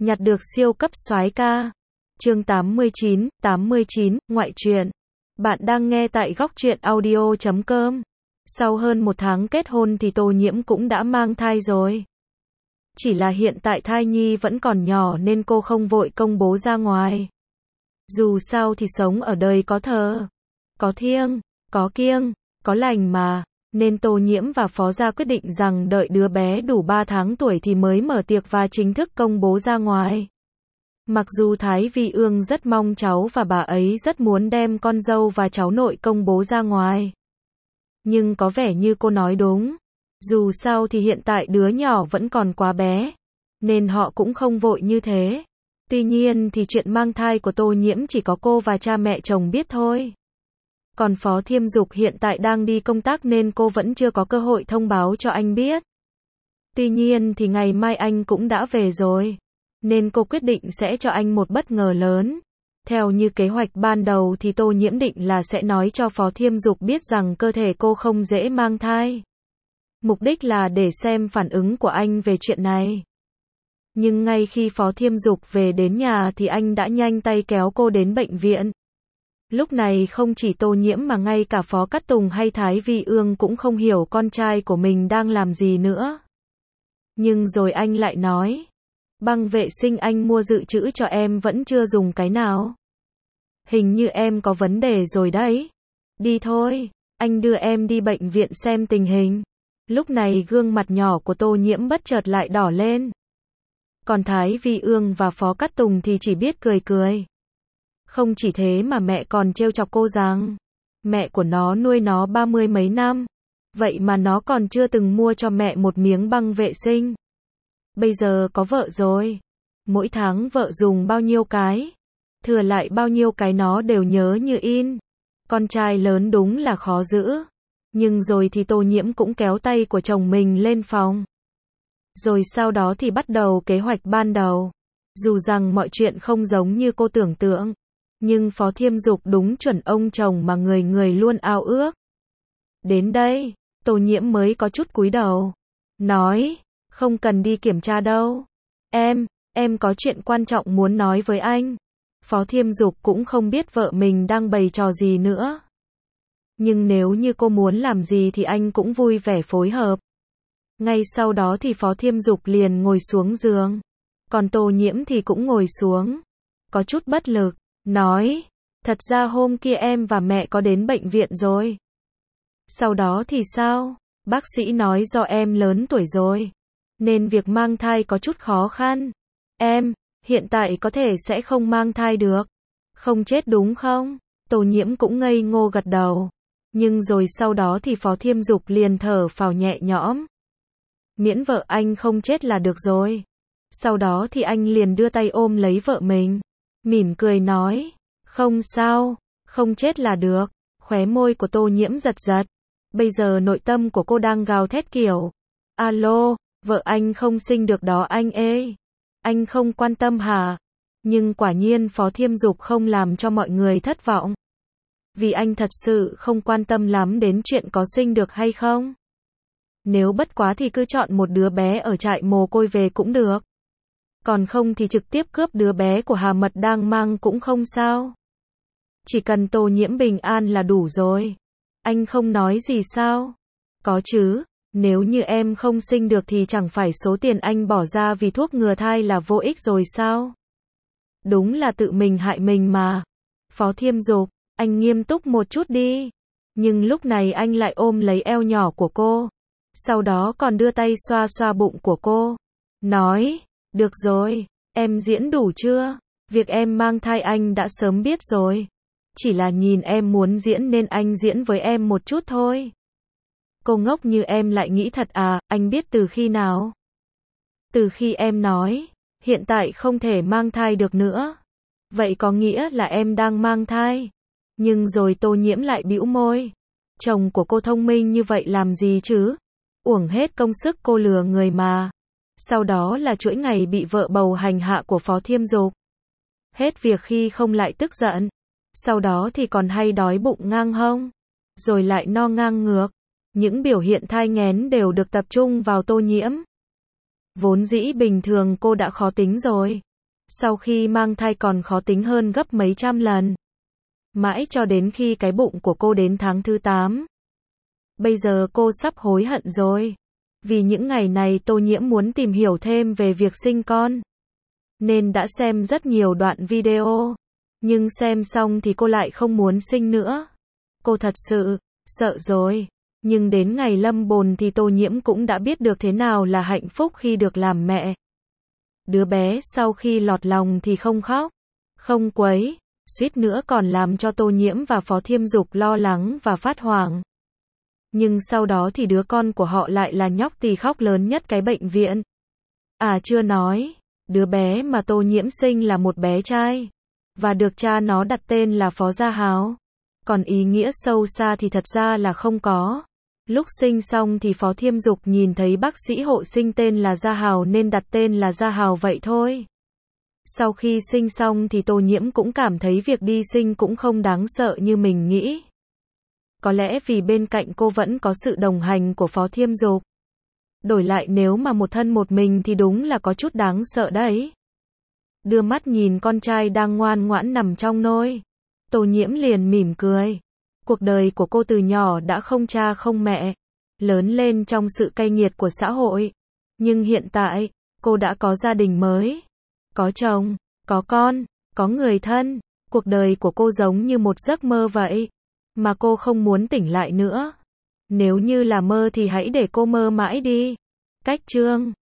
Nhặt được siêu cấp soái ca. Chương 89, ngoại truyện. Bạn đang nghe tại góc truyện audio.com. Sau hơn 1 tháng kết hôn thì Tô Nhiễm cũng đã mang thai rồi. Chỉ là hiện tại thai nhi vẫn còn nhỏ nên cô không vội công bố ra ngoài. Dù sao thì sống ở đời có thờ, có thiêng, có kiêng, có lành mà, nên Tô Nhiễm và Phó Gia quyết định rằng đợi đứa bé đủ 3 tháng tuổi thì mới mở tiệc và chính thức công bố ra ngoài. Mặc dù Thái Vi Ương rất mong cháu và bà ấy rất muốn đem con dâu và cháu nội công bố ra ngoài. Nhưng có vẻ như cô nói đúng. Dù sao thì hiện tại đứa nhỏ vẫn còn quá bé, nên họ cũng không vội như thế. Tuy nhiên thì chuyện mang thai của Tô Nhiễm chỉ có cô và cha mẹ chồng biết thôi. Còn Phó Thiêm Dục hiện tại đang đi công tác nên cô vẫn chưa có cơ hội thông báo cho anh biết. Tuy nhiên thì ngày mai anh cũng đã về rồi, nên cô quyết định sẽ cho anh một bất ngờ lớn. Theo như kế hoạch ban đầu thì Tô Nhiễm định là sẽ nói cho Phó Thiêm Dục biết rằng cơ thể cô không dễ mang thai. Mục đích là để xem phản ứng của anh về chuyện này. Nhưng ngay khi Phó Thiêm Dục về đến nhà thì anh đã nhanh tay kéo cô đến bệnh viện. Lúc này không chỉ Tô Nhiễm mà ngay cả Phó Cát Tùng hay Thái Vi Ương cũng không hiểu con trai của mình đang làm gì nữa. Nhưng rồi anh lại nói, băng vệ sinh anh mua dự trữ cho em vẫn chưa dùng cái nào. Hình như em có vấn đề rồi đấy. Đi thôi, anh đưa em đi bệnh viện xem tình hình. Lúc này gương mặt nhỏ của Tô Nhiễm bất chợt lại đỏ lên. Còn Thái Vi Ương và Phó Cát Tùng thì chỉ biết cười cười. Không chỉ thế mà mẹ còn trêu chọc cô rằng mẹ của nó nuôi nó 30 mấy năm, vậy mà nó còn chưa từng mua cho mẹ một miếng băng vệ sinh. Bây giờ có vợ rồi, mỗi tháng vợ dùng bao nhiêu cái, thừa lại bao nhiêu cái nó đều nhớ như in. Con trai lớn đúng là khó giữ. Nhưng rồi thì Tô Nhiễm cũng kéo tay của chồng mình lên phòng. Rồi sau đó thì bắt đầu kế hoạch ban đầu. Dù rằng mọi chuyện không giống như cô tưởng tượng, nhưng Phó Thiêm Dục đúng chuẩn ông chồng mà người người luôn ao ước. Đến đây, Tô Nhiễm mới có chút cúi đầu. Nói, không cần đi kiểm tra đâu. Em có chuyện quan trọng muốn nói với anh. Phó Thiêm Dục cũng không biết vợ mình đang bày trò gì nữa. Nhưng nếu như cô muốn làm gì thì anh cũng vui vẻ phối hợp. Ngay sau đó thì Phó Thiêm Dục liền ngồi xuống giường. Còn Tô Nhiễm thì cũng ngồi xuống. Có chút bất lực. Nói, thật ra hôm kia em và mẹ có đến bệnh viện rồi. Sau đó thì sao? Bác sĩ nói do em lớn tuổi rồi, nên việc mang thai có chút khó khăn. Em, hiện tại có thể sẽ không mang thai được. Không chết đúng không? Tô Nhiễm cũng ngây ngô gật đầu. Nhưng rồi sau đó thì Phó Thiêm Dục liền thở phào nhẹ nhõm. Miễn vợ anh không chết là được rồi. Sau đó thì anh liền đưa tay ôm lấy vợ mình. Mỉm cười nói, không sao, không chết là được. Khóe môi của Tô Nhiễm giật giật. Bây giờ nội tâm của cô đang gào thét kiểu, alo, vợ anh không sinh được đó anh ơi. Anh không quan tâm hả? Nhưng quả nhiên Phó Thiêm Dục không làm cho mọi người thất vọng. Vì anh thật sự không quan tâm lắm đến chuyện có sinh được hay không. Nếu bất quá thì cứ chọn một đứa bé ở trại mồ côi về cũng được. Còn không thì trực tiếp cướp đứa bé của Hà Mật đang mang cũng không sao. Chỉ cần Tô Nhiễm bình an là đủ rồi. Anh không nói gì sao? Có chứ, nếu như em không sinh được thì chẳng phải số tiền anh bỏ ra vì thuốc ngừa thai là vô ích rồi sao? Đúng là tự mình hại mình mà. Phó Thiêm Dục, anh nghiêm túc một chút đi. Nhưng lúc này anh lại ôm lấy eo nhỏ của cô. Sau đó còn đưa tay xoa xoa bụng của cô. Nói, được rồi, em diễn đủ chưa? Việc em mang thai anh đã sớm biết rồi. Chỉ là nhìn em muốn diễn nên anh diễn với em một chút thôi. Cô ngốc như em lại nghĩ thật à, anh biết từ khi nào? Từ khi em nói, hiện tại không thể mang thai được nữa. Vậy có nghĩa là em đang mang thai. Nhưng rồi Tô Nhiễm lại bĩu môi. Chồng của cô thông minh như vậy làm gì chứ? Uổng hết công sức cô lừa người mà. Sau đó là chuỗi ngày bị vợ bầu hành hạ của Phó Thiêm Dục. Hết việc khi không lại tức giận. Sau đó thì còn hay đói bụng ngang hông. Rồi lại no ngang ngược. Những biểu hiện thai nghén đều được tập trung vào Tô Nhiễm. Vốn dĩ bình thường cô đã khó tính rồi. Sau khi mang thai còn khó tính hơn gấp mấy trăm lần. Mãi cho đến khi cái bụng của cô đến tháng thứ 8. Bây giờ cô sắp hối hận rồi. Vì những ngày này Tô Nhiễm muốn tìm hiểu thêm về việc sinh con. Nên đã xem rất nhiều đoạn video. Nhưng xem xong thì cô lại không muốn sinh nữa. Cô thật sự sợ rồi. Nhưng đến ngày lâm bồn thì Tô Nhiễm cũng đã biết được thế nào là hạnh phúc khi được làm mẹ. Đứa bé sau khi lọt lòng thì không khóc, không quấy, suýt nữa còn làm cho Tô Nhiễm và Phó Thiêm Dục lo lắng và phát hoảng. Nhưng sau đó thì đứa con của họ lại là nhóc tỳ khóc lớn nhất cái bệnh viện. À chưa nói, đứa bé mà Tô Nhiễm sinh là một bé trai. Và được cha nó đặt tên là Phó Gia Hào. Còn ý nghĩa sâu xa thì thật ra là không có. Lúc sinh xong thì Phó Thiêm Dục nhìn thấy bác sĩ hộ sinh tên là Gia Hào nên đặt tên là Gia Hào vậy thôi. Sau khi sinh xong thì Tô Nhiễm cũng cảm thấy việc đi sinh cũng không đáng sợ như mình nghĩ. Có lẽ vì bên cạnh cô vẫn có sự đồng hành của Phó Thiêm Dục. Đổi lại nếu mà một thân một mình thì đúng là có chút đáng sợ đấy. Đưa mắt nhìn con trai đang ngoan ngoãn nằm trong nôi. Tô Nhiễm liền mỉm cười. Cuộc đời của cô từ nhỏ đã không cha không mẹ, lớn lên trong sự cay nghiệt của xã hội. Nhưng hiện tại, cô đã có gia đình mới, có chồng, có con, có người thân. Cuộc đời của cô giống như một giấc mơ vậy, mà cô không muốn tỉnh lại nữa. Nếu như là mơ thì hãy để cô mơ mãi đi. Cách chương